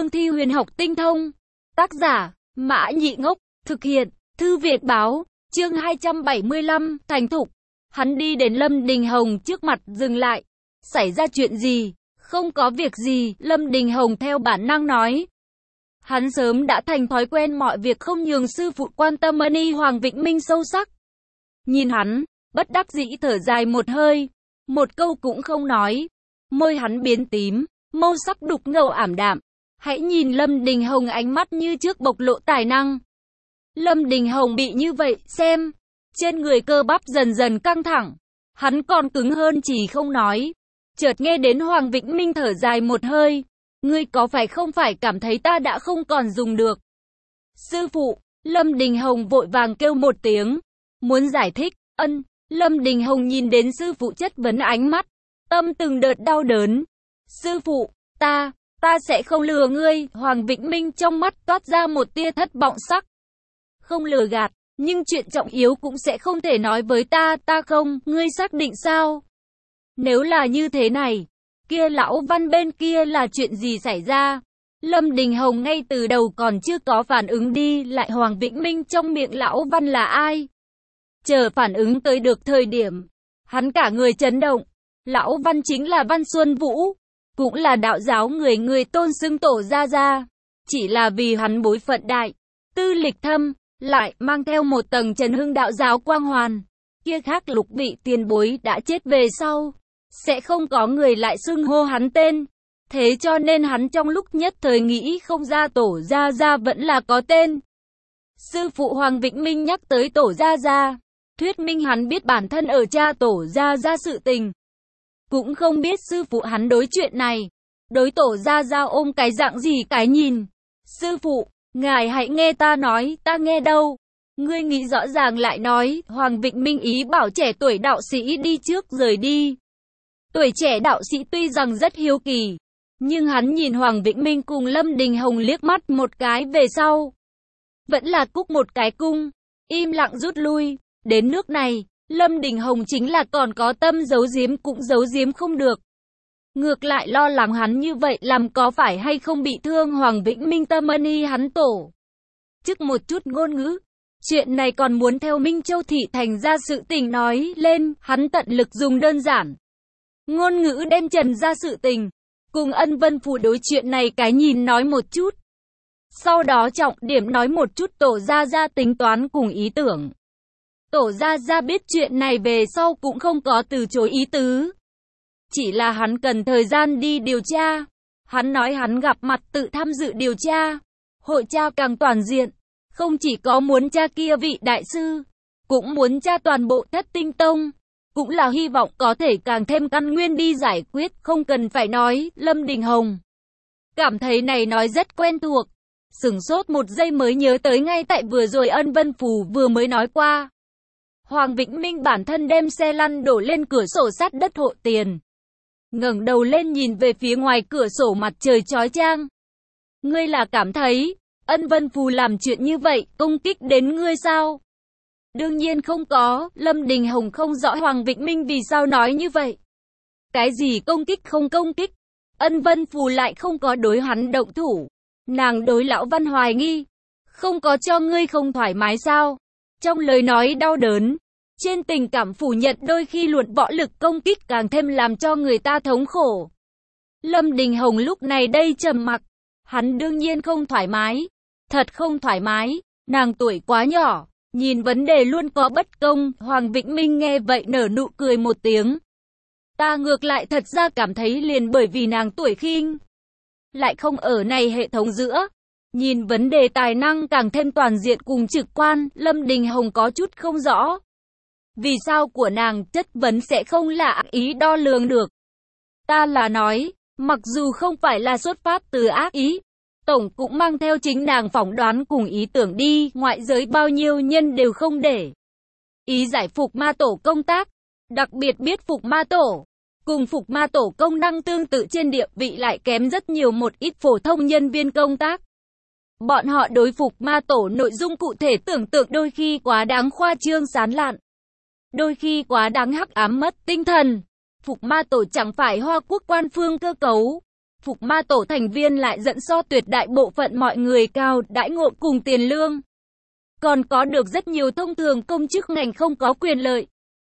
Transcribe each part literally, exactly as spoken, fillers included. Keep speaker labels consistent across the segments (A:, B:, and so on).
A: cương thi huyền học tinh thông. Tác giả, Mã Nhị Ngốc, thực hiện, Thư Việt Báo, chương hai trăm bảy mươi lăm, thành thục. Hắn đi đến Lâm Đình Hồng trước mặt dừng lại. Xảy ra chuyện gì? Không có việc gì, Lâm Đình Hồng theo bản năng nói. Hắn sớm đã thành thói quen mọi việc không nhường sư phụ quan tâm. Ân Hoàng Vĩnh Minh sâu sắc nhìn hắn, bất đắc dĩ thở dài một hơi, một câu cũng không nói. Môi hắn biến tím, màu sắc đục ngầu ảm đạm. Hãy nhìn Lâm Đình Hồng, ánh mắt như trước bộc lộ tài năng. Lâm Đình Hồng bị như vậy, xem, trên người cơ bắp dần dần căng thẳng. Hắn còn cứng hơn chỉ không nói. Chợt nghe đến Hoàng Vĩnh Minh thở dài một hơi. Ngươi có phải không phải cảm thấy ta đã không còn dùng được? Sư phụ, Lâm Đình Hồng vội vàng kêu một tiếng. Muốn giải thích, ân, Lâm Đình Hồng nhìn đến sư phụ chất vấn, ánh mắt tâm từng đợt đau đớn. Sư phụ, ta, ta sẽ không lừa ngươi. Hoàng Vĩnh Minh trong mắt toát ra một tia thất vọng sắc. Không lừa gạt, nhưng chuyện trọng yếu cũng sẽ không thể nói với ta, ta không, ngươi xác định sao? Nếu là như thế này, kia lão Văn bên kia là chuyện gì xảy ra? Lâm Đình Hồng ngay từ đầu còn chưa có phản ứng đi lại Hoàng Vĩnh Minh trong miệng lão Văn là ai? Chờ phản ứng tới được thời điểm, hắn cả người chấn động. Lão Văn chính là Văn Xuân Vũ, cũng là đạo giáo người người tôn xưng tổ gia gia. Chỉ là vì hắn bối phận đại, tư lịch thâm, lại mang theo một tầng Trần Hưng đạo giáo quang hoàn. Kia khác lục vị tiền bối đã chết về sau, sẽ không có người lại xưng hô hắn tên. Thế cho nên hắn trong lúc nhất thời nghĩ không ra tổ gia gia vẫn là có tên. Sư phụ Hoàng Vĩnh Minh nhắc tới tổ gia gia, thuyết minh hắn biết bản thân ở cha tổ gia gia sự tình. Cũng không biết sư phụ hắn đối chuyện này, đối tổ gia gia ôm cái dạng gì cái nhìn. Sư phụ, ngài hãy nghe ta nói, ta nghe đâu. Ngươi nghĩ rõ ràng lại nói. Hoàng Vĩnh Minh ý bảo trẻ tuổi đạo sĩ đi trước rời đi. Tuổi trẻ đạo sĩ tuy rằng rất hiếu kỳ, nhưng hắn nhìn Hoàng Vĩnh Minh cùng Lâm Đình Hồng liếc mắt một cái về sau, vẫn là cúc một cái cung, im lặng rút lui. Đến nước này, Lâm Đình Hồng chính là còn có tâm giấu giếm cũng giấu giếm không được. Ngược lại lo lắng hắn như vậy làm có phải hay không bị thương Hoàng Vĩnh Minh tâm. Ân hắn tổ chức một chút ngôn ngữ. Chuyện này còn muốn theo Minh Châu thị thành ra sự tình nói lên, hắn tận lực dùng đơn giản ngôn ngữ đem trần ra sự tình, cùng Ân Vân Phủ đối chuyện này cái nhìn nói một chút. Sau đó trọng điểm nói một chút tổ gia gia tính toán cùng ý tưởng. Tổ gia gia biết chuyện này về sau cũng không có từ chối ý tứ. Chỉ là hắn cần thời gian đi điều tra. Hắn nói hắn gặp mặt tự tham dự điều tra. Hội tra càng toàn diện. Không chỉ có muốn tra kia vị đại sư, cũng muốn tra toàn bộ Thất Tinh Tông. Cũng là hy vọng có thể càng thêm căn nguyên đi giải quyết. Không cần phải nói. Lâm Đình Hồng cảm thấy này nói rất quen thuộc. Sửng sốt một giây mới nhớ tới ngay tại vừa rồi Ân Vân Phù vừa mới nói qua. Hoàng Vĩnh Minh bản thân đem xe lăn đổ lên cửa sổ sát đất hộ tiền. Ngẩng đầu lên nhìn về phía ngoài cửa sổ mặt trời chói chang. Ngươi là cảm thấy Ân Vân Phù làm chuyện như vậy công kích đến ngươi sao? Đương nhiên không có. Lâm Đình Hồng không rõ Hoàng Vĩnh Minh vì sao nói như vậy. Cái gì công kích không công kích? Ân Vân Phù lại không có đối hắn động thủ. Nàng đối lão Văn hoài nghi. Không có cho ngươi không thoải mái sao? Trong lời nói đau đớn, trên tình cảm phủ nhận đôi khi luận võ lực công kích càng thêm làm cho người ta thống khổ. Lâm Đình Hồng lúc này đây trầm mặc. Hắn đương nhiên không thoải mái. Thật không thoải mái. Nàng tuổi quá nhỏ, nhìn vấn đề luôn có bất công. Hoàng Vĩnh Minh nghe vậy nở nụ cười một tiếng. Ta ngược lại thật ra cảm thấy liền bởi vì nàng tuổi khinh, lại không ở này hệ thống giữa. Nhìn vấn đề tài năng càng thêm toàn diện cùng trực quan. Lâm Đình Hồng có chút không rõ. Vì sao của nàng chất vấn sẽ không là ác ý đo lường được. Ta là nói, mặc dù không phải là xuất phát từ ác ý, tổng cũng mang theo chính nàng phỏng đoán cùng ý tưởng đi. Ngoại giới bao nhiêu nhân đều không để ý giải Phục Ma Tổ công tác. Đặc biệt biết Phục Ma Tổ cùng Phục Ma Tổ công năng tương tự trên địa vị lại kém rất nhiều một ít phổ thông nhân viên công tác. Bọn họ đối Phục Ma Tổ nội dung cụ thể tưởng tượng đôi khi quá đáng khoa trương sán lạn, đôi khi quá đáng hắc ám mất tinh thần. Phục Ma Tổ chẳng phải Hoa Quốc quan phương cơ cấu, Phục Ma Tổ thành viên lại dẫn so tuyệt đại bộ phận mọi người cao đãi ngộ cùng tiền lương. Còn có được rất nhiều thông thường công chức ngành không có quyền lợi.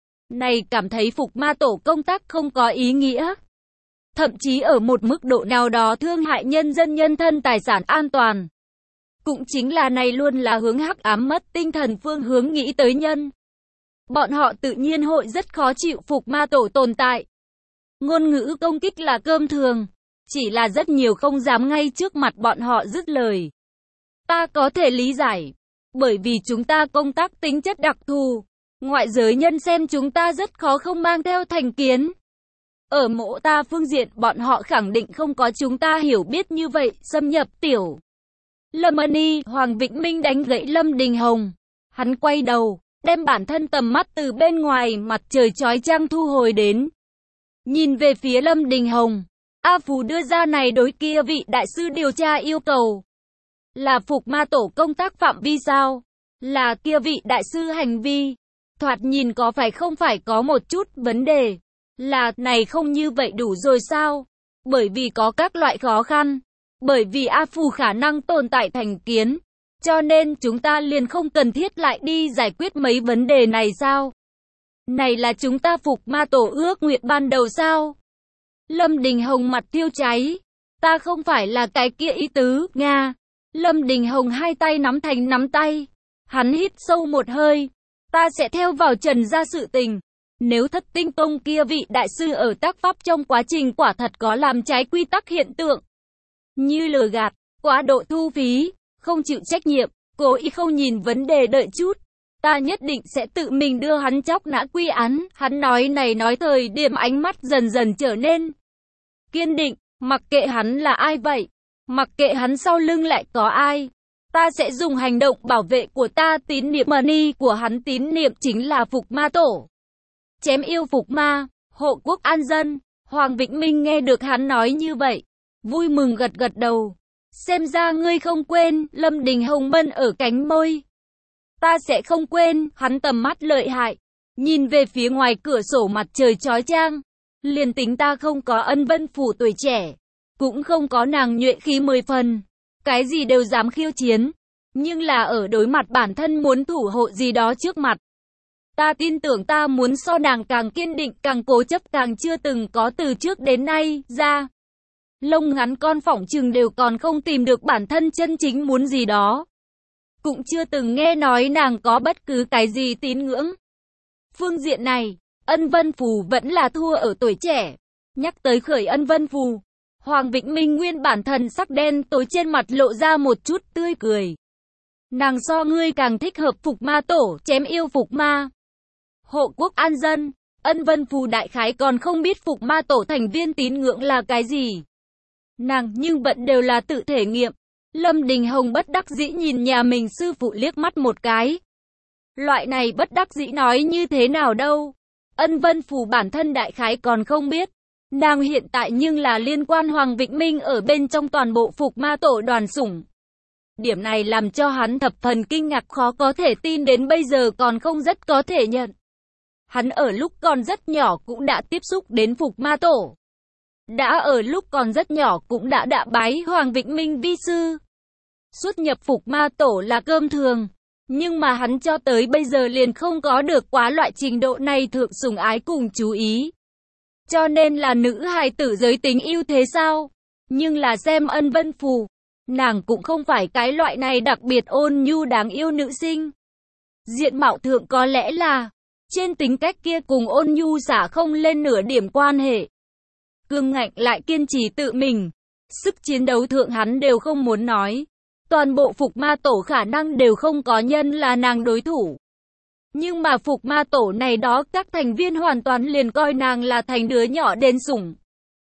A: Này cảm thấy Phục Ma Tổ công tác không có ý nghĩa. Thậm chí ở một mức độ nào đó thương hại nhân dân nhân thân tài sản an toàn. Cũng chính là này luôn là hướng hắc ám mất tinh thần phương hướng nghĩ tới nhân. Bọn họ tự nhiên hội rất khó chịu Phục Ma Tổ tồn tại. Ngôn ngữ công kích là cơm thường. Chỉ là rất nhiều không dám ngay trước mặt bọn họ dứt lời. Ta có thể lý giải. Bởi vì chúng ta công tác tính chất đặc thù. Ngoại giới nhân xem chúng ta rất khó không mang theo thành kiến. Ở mộ ta phương diện bọn họ khẳng định không có chúng ta hiểu biết như vậy, xâm nhập tiểu. Lâm Ân, Hoàng Vĩnh Minh đánh gãy Lâm Đình Hồng. Hắn quay đầu, đem bản thân tầm mắt từ bên ngoài mặt trời chói chang thu hồi đến. Nhìn về phía Lâm Đình Hồng. A Phù đưa ra này đối kia vị đại sư điều tra yêu cầu. Là Phục Ma Tổ công tác phạm vi sao? Là kia vị đại sư hành vi. Thoạt nhìn có phải không phải có một chút vấn đề. Là này không như vậy đủ rồi sao? Bởi vì có các loại khó khăn. Bởi vì A Phù khả năng tồn tại thành kiến. Cho nên chúng ta liền không cần thiết lại đi giải quyết mấy vấn đề này sao? Này là chúng ta Phục Ma Tổ ước nguyện ban đầu sao? Lâm Đình Hồng mặt thiêu cháy. Ta không phải là cái kia ý tứ, Nga. Lâm Đình Hồng hai tay nắm thành nắm tay. Hắn hít sâu một hơi. Ta sẽ theo vào trần ra sự tình. Nếu Thất Tinh Tông kia vị đại sư ở tác pháp trong quá trình quả thật có làm trái quy tắc hiện tượng. Như lừa gạt, quá độ thu phí, không chịu trách nhiệm, cố ý không nhìn vấn đề đợi chút. Ta nhất định sẽ tự mình đưa hắn chóc nã quy án. Hắn nói này nói thời điểm ánh mắt dần dần trở nên kiên định, mặc kệ hắn là ai vậy, mặc kệ hắn sau lưng lại có ai. Ta sẽ dùng hành động bảo vệ của ta tín niệm money của hắn tín niệm chính là Phục Ma Tổ. Chém yêu Phục Ma, hộ quốc an dân. Hoàng Vĩnh Minh nghe được hắn nói như vậy, vui mừng gật gật đầu. Xem ra ngươi không quên, Lâm Đình Hồng bân ở cánh môi. Ta sẽ không quên, hắn tầm mắt lợi hại. Nhìn về phía ngoài cửa sổ mặt trời chói chang. Liền tính ta không có Ân Vân Phủ tuổi trẻ. Cũng không có nàng nhuệ khí mười phần. Cái gì đều dám khiêu chiến. Nhưng là ở đối mặt bản thân muốn thủ hộ gì đó trước mặt. Ta tin tưởng ta muốn so nàng càng kiên định càng cố chấp càng chưa từng có từ trước đến nay ra. Lông ngắn con phỏng chừng đều còn không tìm được bản thân chân chính muốn gì đó. Cũng chưa từng nghe nói nàng có bất cứ cái gì tín ngưỡng. Phương diện này, Ân Vân Phù vẫn là thua ở tuổi trẻ. Nhắc tới khởi Ân Vân Phù, Hoàng Vĩnh Minh nguyên bản thần sắc đen tối trên mặt lộ ra một chút tươi cười. Nàng so ngươi càng thích hợp Phục Ma Tổ, chém yêu Phục Ma. Hộ quốc an dân, Ân Vân Phù đại khái còn không biết Phục Ma Tổ thành viên tín ngưỡng là cái gì. Nàng nhưng vẫn đều là tự thể nghiệm. Lâm Đình Hồng bất đắc dĩ nhìn nhà mình sư phụ liếc mắt một cái. Loại này bất đắc dĩ nói như thế nào đâu. Ân Vân Phù bản thân đại khái còn không biết. Nàng hiện tại nhưng là liên quan Hoàng Vĩnh Minh ở bên trong toàn bộ Phục Ma Tổ đoàn sủng. Điểm này làm cho hắn thập phần kinh ngạc khó có thể tin đến bây giờ còn không rất có thể nhận. Hắn ở lúc còn rất nhỏ cũng đã tiếp xúc đến Phục Ma Tổ. Đã ở lúc còn rất nhỏ cũng đã đạ bái Hoàng Vĩnh Minh vi sư. Xuất nhập Phục Ma Tổ là cơm thường. Nhưng mà hắn cho tới bây giờ liền không có được quá loại trình độ này thượng sủng ái cùng chú ý. Cho nên là nữ hài tử giới tính ưu thế sao? Nhưng là xem Ân Vân Phù, nàng cũng không phải cái loại này đặc biệt ôn nhu đáng yêu nữ sinh. Diện mạo thượng có lẽ là, trên tính cách kia cùng ôn nhu xả không lên nửa điểm quan hệ. Cương ngạnh lại kiên trì tự mình. Sức chiến đấu thượng hắn đều không muốn nói. Toàn bộ Phục Ma Tổ khả năng đều không có nhân là nàng đối thủ. Nhưng mà Phục Ma Tổ này đó các thành viên hoàn toàn liền coi nàng là thành đứa nhỏ đến sủng.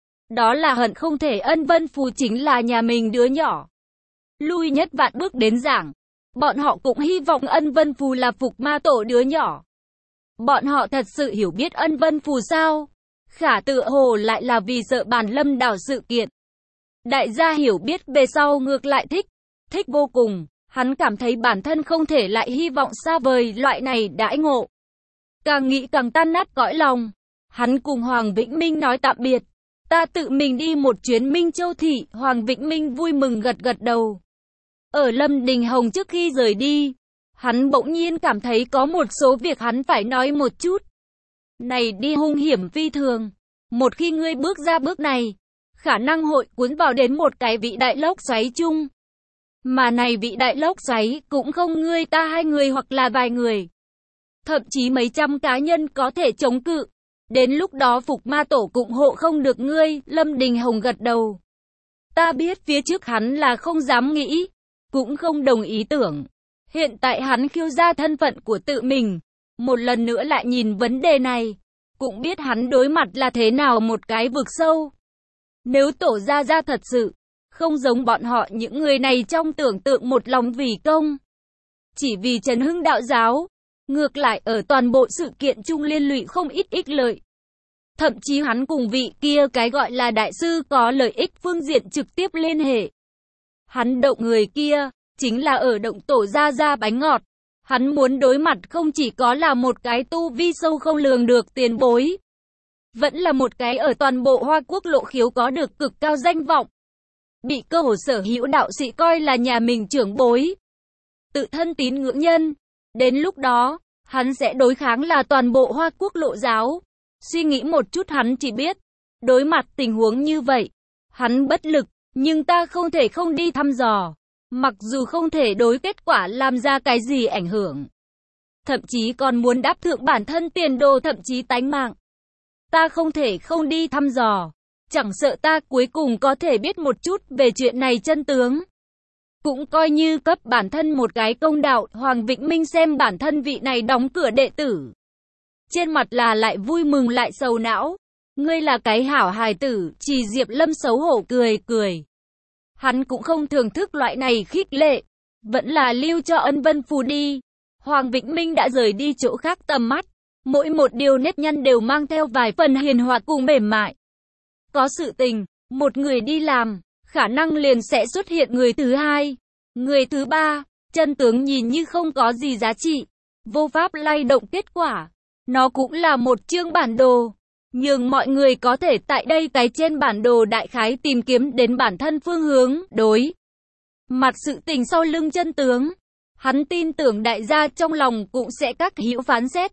A: Đó là hận không thể Ân Vân Phù chính là nhà mình đứa nhỏ. Lui nhất vạn bước đến giảng. Bọn họ cũng hy vọng Ân Vân Phù là Phục Ma Tổ đứa nhỏ. Bọn họ thật sự hiểu biết Ân Vân Phù sao? Khả tựa hồ lại là vì sợ Bàn Lâm đảo sự kiện. Đại gia hiểu biết về sau ngược lại thích. Thích vô cùng. Hắn cảm thấy bản thân không thể lại hy vọng xa vời loại này đãi ngộ. Càng nghĩ càng tan nát cõi lòng. Hắn cùng Hoàng Vĩnh Minh nói tạm biệt. Ta tự mình đi một chuyến Minh Châu Thị, Hoàng Vĩnh Minh vui mừng gật gật đầu. Ở Lâm Đình Hồng trước khi rời đi, hắn bỗng nhiên cảm thấy có một số việc hắn phải nói một chút. Này đi hung hiểm phi thường. Một khi ngươi bước ra bước này, khả năng hội cuốn vào đến một cái vị đại lốc xoáy chung. Mà này vị đại lốc xoáy cũng không ngươi ta hai người hoặc là vài người. Thậm chí mấy trăm cá nhân có thể chống cự. Đến lúc đó Phục Ma Tổ cũng hộ không được ngươi, Lâm Đình Hồng gật đầu. Ta biết phía trước hắn là không dám nghĩ, cũng không đồng ý tưởng. Hiện tại hắn khiêu ra thân phận của tự mình, một lần nữa lại nhìn vấn đề này, cũng biết hắn đối mặt là thế nào một cái vực sâu. Nếu Tổ Gia Gia thật sự, không giống bọn họ những người này trong tưởng tượng một lòng vì công, chỉ vì trấn hưng đạo giáo, ngược lại ở toàn bộ sự kiện chung liên lụy không ít ích lợi. Thậm chí hắn cùng vị kia cái gọi là đại sư có lợi ích phương diện trực tiếp liên hệ. Hắn động người kia, chính là ở động Tổ Gia Gia bánh ngọt. Hắn muốn đối mặt không chỉ có là một cái tu vi sâu không lường được tiền bối, vẫn là một cái ở toàn bộ Hoa Quốc lộ khiếu có được cực cao danh vọng. Bị cơ hồ sở hữu đạo sĩ coi là nhà mình trưởng bối, tự thân tín ngưỡng nhân. Đến lúc đó, hắn sẽ đối kháng là toàn bộ Hoa Quốc lộ giáo. Suy nghĩ một chút hắn chỉ biết, đối mặt tình huống như vậy, hắn bất lực, nhưng ta không thể không đi thăm dò. Mặc dù không thể đối kết quả làm ra cái gì ảnh hưởng, thậm chí còn muốn đáp thượng bản thân tiền đồ thậm chí tánh mạng. Ta không thể không đi thăm dò, chẳng sợ ta cuối cùng có thể biết một chút về chuyện này chân tướng. Cũng coi như cấp bản thân một cái công đạo. Hoàng Vĩnh Minh xem bản thân vị này đóng cửa đệ tử, trên mặt là lại vui mừng lại sầu não. Ngươi là cái hảo hài tử, Trì Diệp Lâm xấu hổ cười cười. Hắn cũng không thưởng thức loại này khích lệ, vẫn là lưu cho Ân Vân Phù đi. Hoàng Vĩnh Minh đã rời đi chỗ khác tầm mắt, mỗi một điều nếp nhăn đều mang theo vài phần hiền hòa cùng mềm mại. Có sự tình, một người đi làm, khả năng liền sẽ xuất hiện người thứ hai, người thứ ba, chân tướng nhìn như không có gì giá trị, vô pháp lay động kết quả. Nó cũng là một chương bản đồ, nhưng mọi người có thể tại đây cái trên bản đồ đại khái tìm kiếm đến bản thân phương hướng, đối mặt sự tình sau lưng chân tướng. Hắn tin tưởng đại gia trong lòng cũng sẽ các hữu phán xét.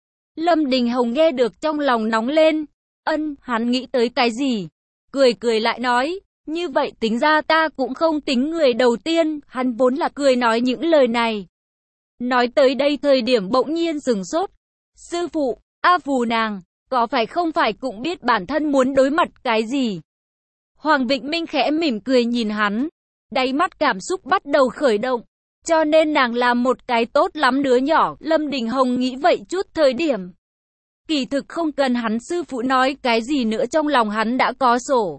A: Lâm Đình Hồng nghe được trong lòng nóng lên. Ân, hắn nghĩ tới cái gì? Cười cười lại nói, như vậy tính ra ta cũng không tính người đầu tiên. Hắn vốn là cười nói những lời này. Nói tới đây thời điểm bỗng nhiên dừng sốt. Sư phụ, A Phù nàng, có phải không phải cũng biết bản thân muốn đối mặt cái gì? Hoàng Vĩnh Minh khẽ mỉm cười nhìn hắn, đáy mắt cảm xúc bắt đầu khởi động, cho nên nàng là một cái tốt lắm đứa nhỏ. Lâm Đình Hồng nghĩ vậy chút thời điểm, kỳ thực không cần hắn sư phụ nói cái gì nữa, trong lòng hắn đã có sổ.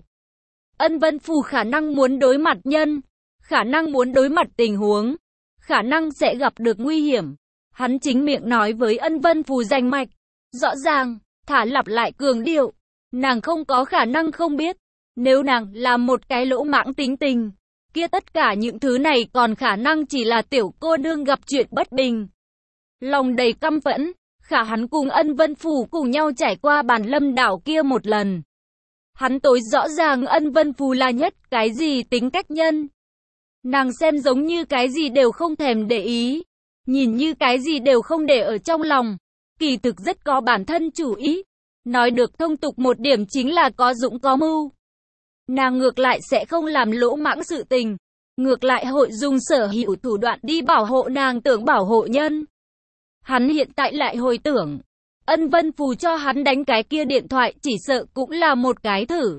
A: Ân Vân Phù khả năng muốn đối mặt nhân, khả năng muốn đối mặt tình huống, khả năng sẽ gặp được nguy hiểm. Hắn chính miệng nói với Ân Vân Phù danh mạch, rõ ràng, thả lặp lại cường điệu, nàng không có khả năng không biết. Nếu nàng là một cái lỗ mãng tính tình, kia tất cả những thứ này còn khả năng chỉ là tiểu cô nương gặp chuyện bất bình. Lòng đầy căm phẫn, khả hắn cùng Ân Vân Phù cùng nhau trải qua bàn lâm đảo kia một lần. Hắn tối rõ ràng Ân Vân Phù là nhất cái gì tính cách nhân. Nàng xem giống như cái gì đều không thèm để ý, nhìn như cái gì đều không để ở trong lòng, kỳ thực rất có bản thân chủ ý. Nói được thông tục một điểm chính là có dũng có mưu. Nàng ngược lại sẽ không làm lỗ mãng sự tình, ngược lại hội dùng sở hữu thủ đoạn đi bảo hộ nàng tưởng bảo hộ nhân. Hắn hiện tại lại hồi tưởng, Ân Vân Phù cho hắn đánh cái kia điện thoại chỉ sợ cũng là một cái thử.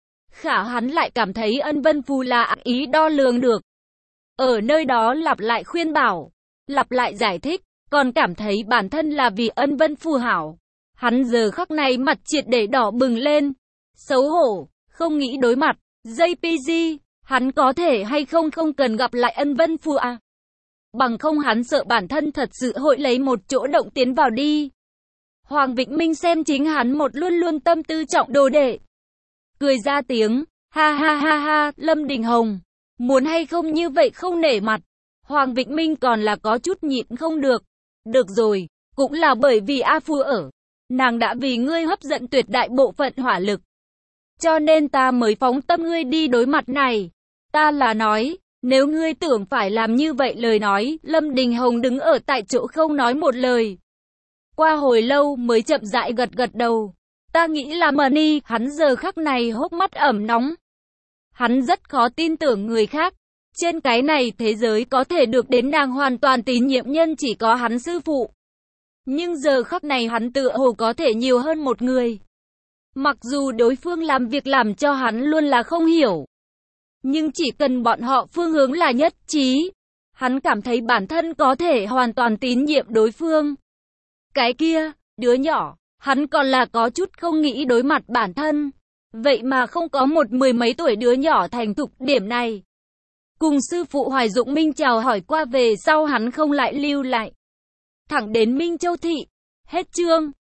A: Khả hắn lại cảm thấy Ân Vân Phù là ác ý đo lường được. Ở nơi đó lặp lại khuyên bảo, lặp lại giải thích, còn cảm thấy bản thân là vì Ân Vân Phù hảo. Hắn giờ khắc này mặt triệt để đỏ bừng lên, xấu hổ, không nghĩ đối mặt. gi pê giê, hắn có thể hay không không cần gặp lại Ân Vân Phù à? Bằng không hắn sợ bản thân thật sự hội lấy một chỗ động tiến vào đi. Hoàng Vĩnh Minh xem chính hắn một luôn luôn tâm tư trọng đồ đệ, cười ra tiếng, ha ha ha ha. Lâm Đình Hồng, muốn hay không như vậy không nể mặt. Hoàng Vĩnh Minh còn là có chút nhịn không được. Được rồi, cũng là bởi vì A Phu ở, nàng đã vì ngươi hấp dẫn tuyệt đại bộ phận hỏa lực. cho nên ta mới phóng tâm ngươi đi đối mặt này. Ta là nói, nếu ngươi tưởng phải làm như vậy lời nói, Lâm Đình Hồng đứng ở tại chỗ không nói một lời. Qua hồi lâu mới chậm rãi gật gật đầu. Ta nghĩ là Money, hắn giờ khắc này hốc mắt ẩm nóng. Hắn rất khó tin tưởng người khác. Trên cái này thế giới có thể được đến nàng hoàn toàn tín nhiệm nhân chỉ có hắn sư phụ. Nhưng giờ khắc này hắn tựa hồ có thể nhiều hơn một người. Mặc dù đối phương làm việc làm cho hắn luôn là không hiểu. Nhưng chỉ cần bọn họ phương hướng là nhất trí. Hắn cảm thấy bản thân có thể hoàn toàn tín nhiệm đối phương. Cái kia, đứa nhỏ, hắn còn là có chút không nghĩ đối mặt bản thân. Vậy mà không có một mười mấy tuổi đứa nhỏ thành thục điểm này. Cùng sư phụ Hoài Dụng Minh chào hỏi qua về sau hắn không lại lưu lại. Thẳng đến Minh Châu Thị. Hết chương.